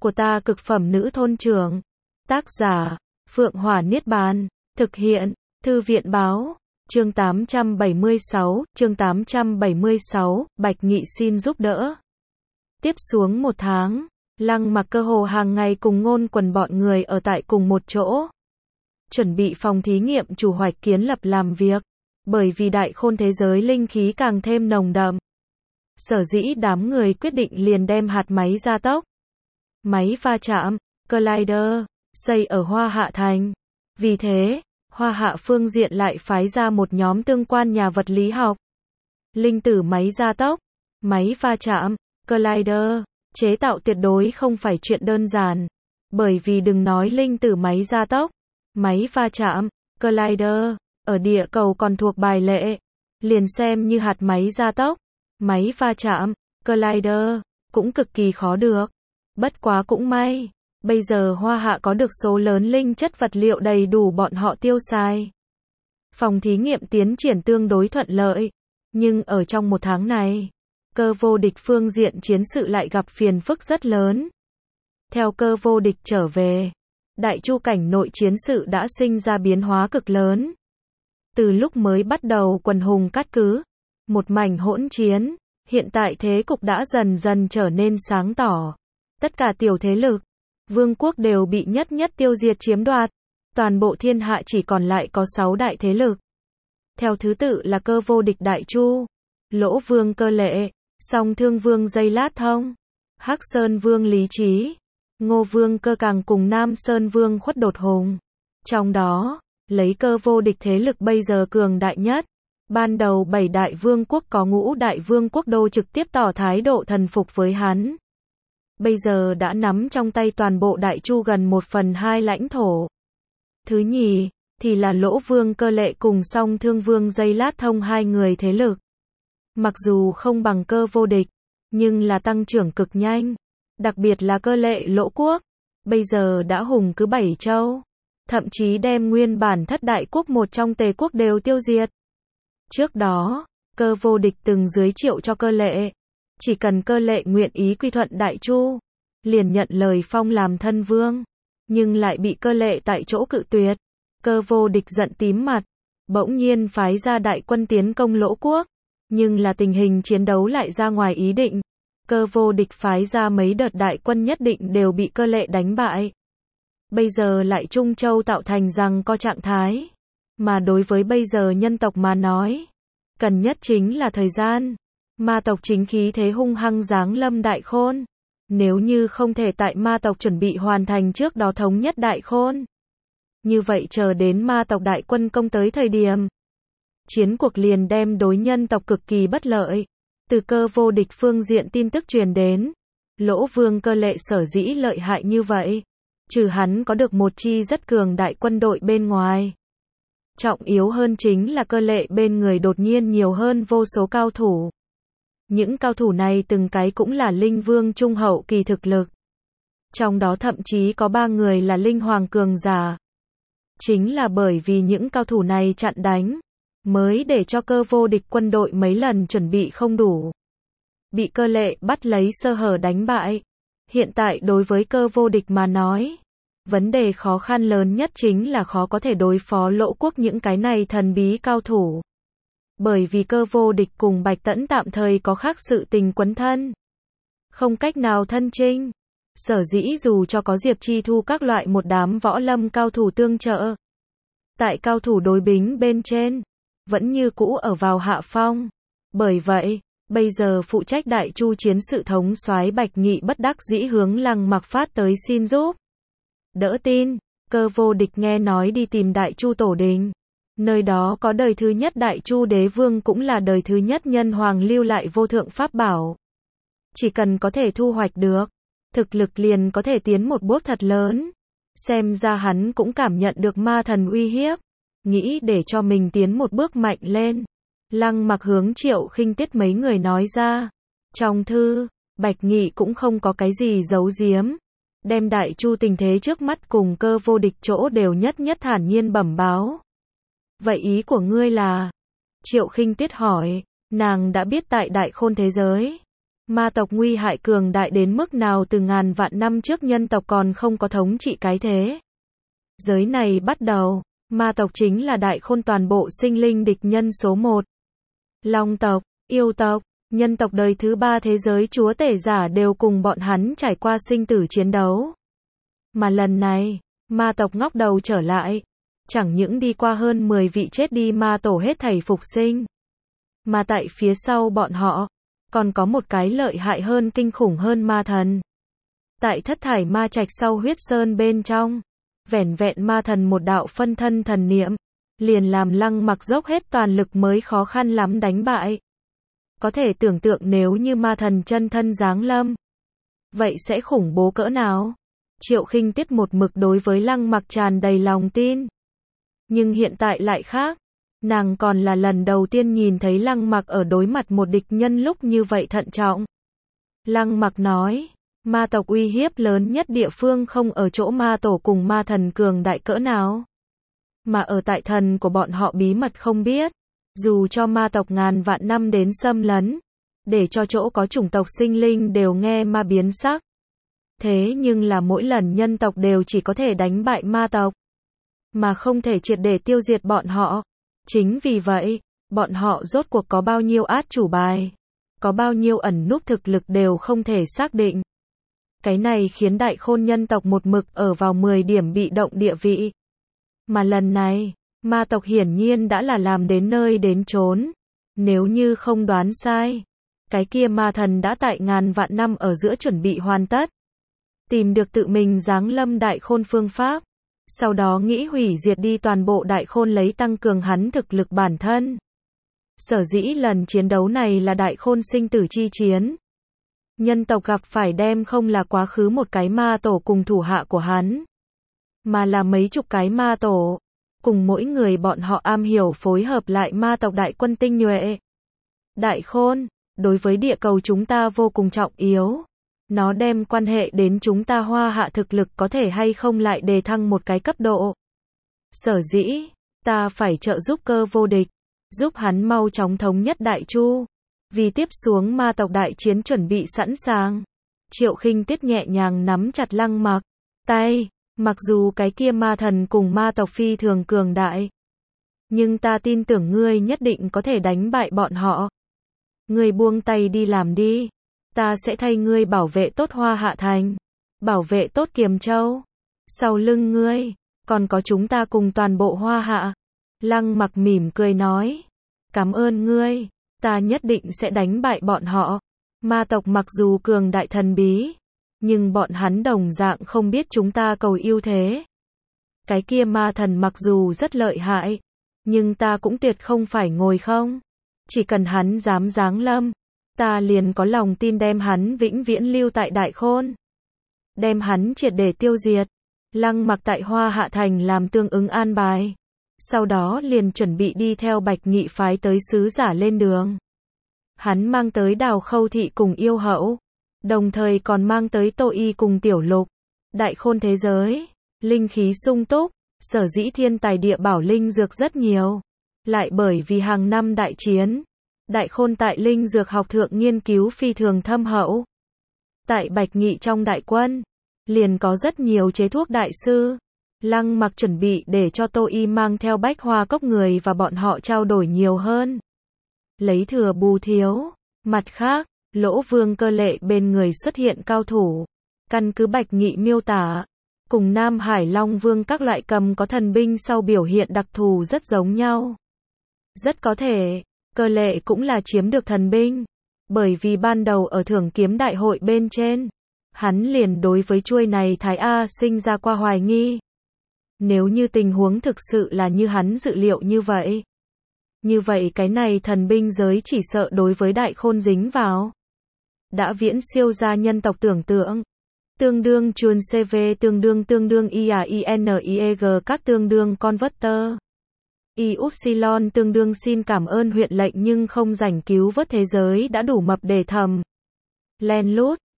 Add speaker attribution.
Speaker 1: của ta cực phẩm nữ thôn trưởng. Tác giả, Phượng Hỏa Niết Bàn. Thực hiện, Thư viện Báo. Chương 876, Bạch Nghị xin giúp đỡ. Tiếp xuống 1 tháng, Lăng Mặc cơ hồ hàng ngày cùng Ngôn Quần bọn người ở tại cùng một chỗ. Chuẩn bị phòng thí nghiệm chủ hoạch kiến lập làm việc. Bởi vì đại khôn thế giới linh khí càng thêm nồng đậm. Sở dĩ đám người quyết định liền đem hạt máy gia tốc, máy va chạm, Collider, xây ở Hoa Hạ Thành. Vì thế, Hoa Hạ phương diện lại phái ra một nhóm tương quan nhà vật lý học. Linh tử máy gia tốc, máy va chạm, Collider, chế tạo tuyệt đối không phải chuyện đơn giản. Bởi vì đừng nói linh tử máy gia tốc, máy va chạm, Collider, ở địa cầu còn thuộc bài lệ. Liền xem như hạt máy gia tốc, máy va chạm, Collider, cũng cực kỳ khó được. Bất quá cũng may, bây giờ Hoa Hạ có được số lớn linh chất vật liệu đầy đủ bọn họ tiêu xài. Phòng thí nghiệm tiến triển tương đối thuận lợi. Nhưng ở trong 1 tháng này, Cơ Vô Địch phương diện chiến sự lại gặp phiền phức rất lớn. Theo Cơ Vô Địch trở về, Đại Chu cảnh nội chiến sự đã sinh ra biến hóa cực lớn. Từ lúc mới bắt đầu quần hùng cát cứ, một mảnh hỗn chiến, hiện tại thế cục đã dần dần trở nên sáng tỏ. Tất cả tiểu thế lực, vương quốc đều bị nhất nhất tiêu diệt chiếm đoạt. Toàn bộ thiên hạ chỉ còn lại có 6 đại thế lực. Theo thứ tự là Cơ Vô Địch Đại Chu, Lỗ Vương Cơ Lệ, Song Thương Vương Dây Lát Thông, Hắc Sơn Vương Lý Trí, Ngô Vương Cơ Càng cùng Nam Sơn Vương Khuất Đột Hùng. Trong đó, lấy Cơ Vô Địch thế lực bây giờ cường đại nhất. Ban đầu 7 đại vương quốc có Ngũ đại vương quốc đô trực tiếp tỏ thái độ thần phục với hắn. Bây giờ đã nắm trong tay toàn bộ Đại Chu gần 1/2 lãnh thổ. Thứ nhì, thì là Lỗ Vương Cơ Lệ cùng Song Thương Vương Dây Lát Thông hai người thế lực. Mặc dù không bằng Cơ Vô Địch, nhưng là tăng trưởng cực nhanh. Đặc biệt là Cơ Lệ Lỗ quốc, bây giờ đã hùng cứ 7 châu. Thậm chí đem nguyên bản thất đại quốc một trong Tề quốc đều tiêu diệt. Trước đó, Cơ Vô Địch từng dưới triệu cho Cơ Lệ. Chỉ cần Cơ Lệ nguyện ý quy thuận Đại Chu, liền nhận lời phong làm thân vương. Nhưng lại bị Cơ Lệ tại chỗ cự tuyệt. Cơ Vô Địch giận tím mặt, bỗng nhiên phái ra đại quân tiến công Lỗ quốc. Nhưng là tình hình chiến đấu lại ra ngoài ý định. Cơ Vô Địch phái ra mấy đợt đại quân nhất định đều bị Cơ Lệ đánh bại. Bây giờ lại Trung Châu tạo thành rằng có trạng thái. Mà đối với bây giờ nhân tộc mà nói, cần nhất chính là thời gian. Ma tộc chính khí thế hung hăng giáng lâm Đại Khôn. Nếu như không thể tại ma tộc chuẩn bị hoàn thành trước đó thống nhất Đại Khôn, như vậy chờ đến ma tộc đại quân công tới thời điểm, chiến cuộc liền đem đối nhân tộc cực kỳ bất lợi. Từ Cơ Vô Địch phương diện tin tức truyền đến, Lỗ Vương Cơ Lệ sở dĩ lợi hại như vậy, trừ hắn có được một chi rất cường đại quân đội bên ngoài. Trọng yếu hơn chính là Cơ Lệ bên người đột nhiên nhiều hơn vô số cao thủ. Những cao thủ này từng cái cũng là linh vương trung hậu kỳ thực lực. Trong đó thậm chí có 3 người là linh hoàng cường giả. Chính là bởi vì những cao thủ này chặn đánh, mới để cho Cơ Vô Địch quân đội mấy lần chuẩn bị không đủ. Bị Cơ Lệ bắt lấy sơ hở đánh bại. Hiện tại đối với Cơ Vô Địch mà nói, vấn đề khó khăn lớn nhất chính là khó có thể đối phó Lỗ quốc những cái này thần bí cao thủ. Bởi vì Cơ Vô Địch cùng Bạch Tẫn tạm thời có khác sự tình quấn thân. Không cách nào thân chinh. Sở dĩ dù cho có Diệp Chi Thu các loại một đám võ lâm cao thủ tương trợ, tại cao thủ đối bính bên trên, vẫn như cũ ở vào hạ phong. Bởi vậy, bây giờ phụ trách Đại Chu chiến sự thống soái Bạch Nghị bất đắc dĩ hướng Lăng Mặc phát tới xin giúp đỡ tin. Cơ Vô Địch nghe nói đi tìm Đại Chu tổ đình. Nơi đó có đời thứ nhất Đại Chu đế vương cũng là đời thứ nhất nhân hoàng lưu lại vô thượng pháp bảo. Chỉ cần có thể thu hoạch được, thực lực liền có thể tiến một bước thật lớn. Xem ra hắn cũng cảm nhận được ma thần uy hiếp, nghĩ để cho mình tiến một bước mạnh lên. Lăng Mặc hướng Triệu Khinh Tiết mấy người nói ra. Trong thư, Bạch Nghị cũng không có cái gì giấu giếm, đem Đại Chu tình thế trước mắt cùng Cơ Vô Địch chỗ đều nhất nhất thản nhiên bẩm báo. Vậy ý của ngươi là? Triệu Khinh Tiết hỏi. Nàng đã biết tại Đại Khôn thế giới, Ma tộc nguy hại cường đại đến mức nào từ ngàn vạn năm trước nhân tộc còn không có thống trị cái thế giới này bắt đầu, ma tộc chính là đại khôn toàn bộ sinh linh địch nhân số 1. Long tộc, yêu tộc, nhân tộc đời thứ 3 thế giới chúa tể giả đều cùng bọn hắn trải qua sinh tử chiến đấu. Mà lần này, ma tộc ngóc đầu trở lại, chẳng những đi qua hơn 10 vị chết đi ma tổ hết thảy phục sinh, mà tại phía sau bọn họ, còn có một cái lợi hại hơn kinh khủng hơn ma thần. Tại thất thải ma trạch sau huyết sơn bên trong, vẻn vẹn ma thần một đạo phân thân thần niệm, liền làm Lăng Mặc dốc hết toàn lực mới khó khăn lắm đánh bại. Có thể tưởng tượng nếu như ma thần chân thân giáng lâm, vậy sẽ khủng bố cỡ nào? Triệu Khinh Tuyết một mực đối với Lăng Mặc tràn đầy lòng tin. Nhưng hiện tại lại khác, nàng còn là lần đầu tiên nhìn thấy Lăng Mặc ở đối mặt một địch nhân lúc như vậy thận trọng. Lăng Mặc nói, ma tộc uy hiếp lớn nhất địa phương không ở chỗ ma tổ cùng ma thần cường đại cỡ nào, mà ở tại thần của bọn họ bí mật không biết. Dù cho ma tộc ngàn vạn năm đến xâm lấn, để cho chỗ có chủng tộc sinh linh đều nghe ma biến sắc. Thế nhưng là mỗi lần nhân tộc đều chỉ có thể đánh bại ma tộc, mà không thể triệt để tiêu diệt bọn họ. Chính vì vậy, bọn họ rốt cuộc có bao nhiêu át chủ bài, có bao nhiêu ẩn núp thực lực đều không thể xác định. Cái này khiến đại khôn nhân tộc một mực ở vào 10 điểm bị động địa vị. Mà lần này, ma tộc hiển nhiên đã là làm đến nơi đến chốn. Nếu như không đoán sai, cái kia ma thần đã tại ngàn vạn năm ở giữa chuẩn bị hoàn tất, tìm được tự mình giáng lâm đại khôn phương pháp, sau đó nghĩ hủy diệt đi toàn bộ đại khôn lấy tăng cường hắn thực lực bản thân. Sở dĩ lần chiến đấu này là đại khôn sinh tử chi chiến. Nhân tộc gặp phải đem không là quá khứ một cái ma tổ cùng thủ hạ của hắn, mà là mấy chục cái ma tổ, cùng mỗi người bọn họ am hiểu phối hợp lại ma tộc đại quân tinh nhuệ. Đại khôn, đối với địa cầu chúng ta vô cùng trọng yếu. Nó đem quan hệ đến chúng ta Hoa Hạ thực lực có thể hay không lại đề thăng một cái cấp độ. Sở dĩ, ta phải trợ giúp Cơ Vô Địch, giúp hắn mau chóng thống nhất Đại Chu. Vì tiếp xuống ma tộc đại chiến chuẩn bị sẵn sàng. Triệu Khinh Tuyết nhẹ nhàng nắm chặt Lăng Mặc tay, mặc dù cái kia ma thần cùng ma tộc phi thường cường đại, nhưng ta tin tưởng ngươi nhất định có thể đánh bại bọn họ. Ngươi buông tay đi làm đi, ta sẽ thay ngươi bảo vệ tốt Hoa Hạ Thành, bảo vệ tốt Kiềm Châu. Sau lưng ngươi, còn có chúng ta cùng toàn bộ Hoa Hạ. Lăng Mặc mỉm cười nói, cảm ơn ngươi, ta nhất định sẽ đánh bại bọn họ. Ma tộc mặc dù cường đại thần bí, nhưng bọn hắn đồng dạng không biết chúng ta cầu ưu thế. Cái kia ma thần mặc dù rất lợi hại, nhưng ta cũng tuyệt không phải ngồi không. Chỉ cần hắn dám giáng lâm, ta liền có lòng tin đem hắn vĩnh viễn lưu tại Đại Khôn. Đem hắn triệt để tiêu diệt. Lăng Mặc tại Hoa Hạ Thành làm tương ứng an bài. Sau đó liền chuẩn bị đi theo Bạch Nghị phái tới sứ giả lên đường. Hắn mang tới Đào Khâu Thị cùng Yêu Hậu, đồng thời còn mang tới Tô Y cùng Tiểu Lục. Đại Khôn thế giới, linh khí sung túc, sở dĩ thiên tài địa bảo linh dược rất nhiều. Lại bởi vì hàng năm đại chiến, Đại Khôn tại linh dược học thượng nghiên cứu phi thường thâm hậu. Tại Bạch Nghị trong đại quân, liền có rất nhiều chế thuốc đại sư. Lăng Mặc chuẩn bị để cho Tô Y mang theo Bách Hoa Cốc người và bọn họ trao đổi nhiều hơn, lấy thừa bù thiếu. Mặt khác, Lỗ Vương Cơ Lệ bên người xuất hiện cao thủ. Căn cứ Bạch Nghị miêu tả, cùng Nam Hải Long Vương các loại cầm có thần binh sau biểu hiện đặc thù rất giống nhau. Rất có thể, Cơ Lệ cũng là chiếm được thần binh, bởi vì ban đầu ở thưởng kiếm đại hội bên trên, hắn liền đối với chuôi này Thái A sinh ra qua hoài nghi. Nếu như tình huống thực sự là như hắn dự liệu như vậy cái này thần binh giới chỉ sợ đối với Đại Khôn dính vào, đã viễn siêu ra nhân tộc tưởng tượng. Tương đương chuồn CV tương đương IAINIEG các tương đương converter. Y-upsilon tương đương xin cảm ơn huyện lệnh nhưng không rảnh cứu vớt thế giới đã đủ mập để thầm. Len lút,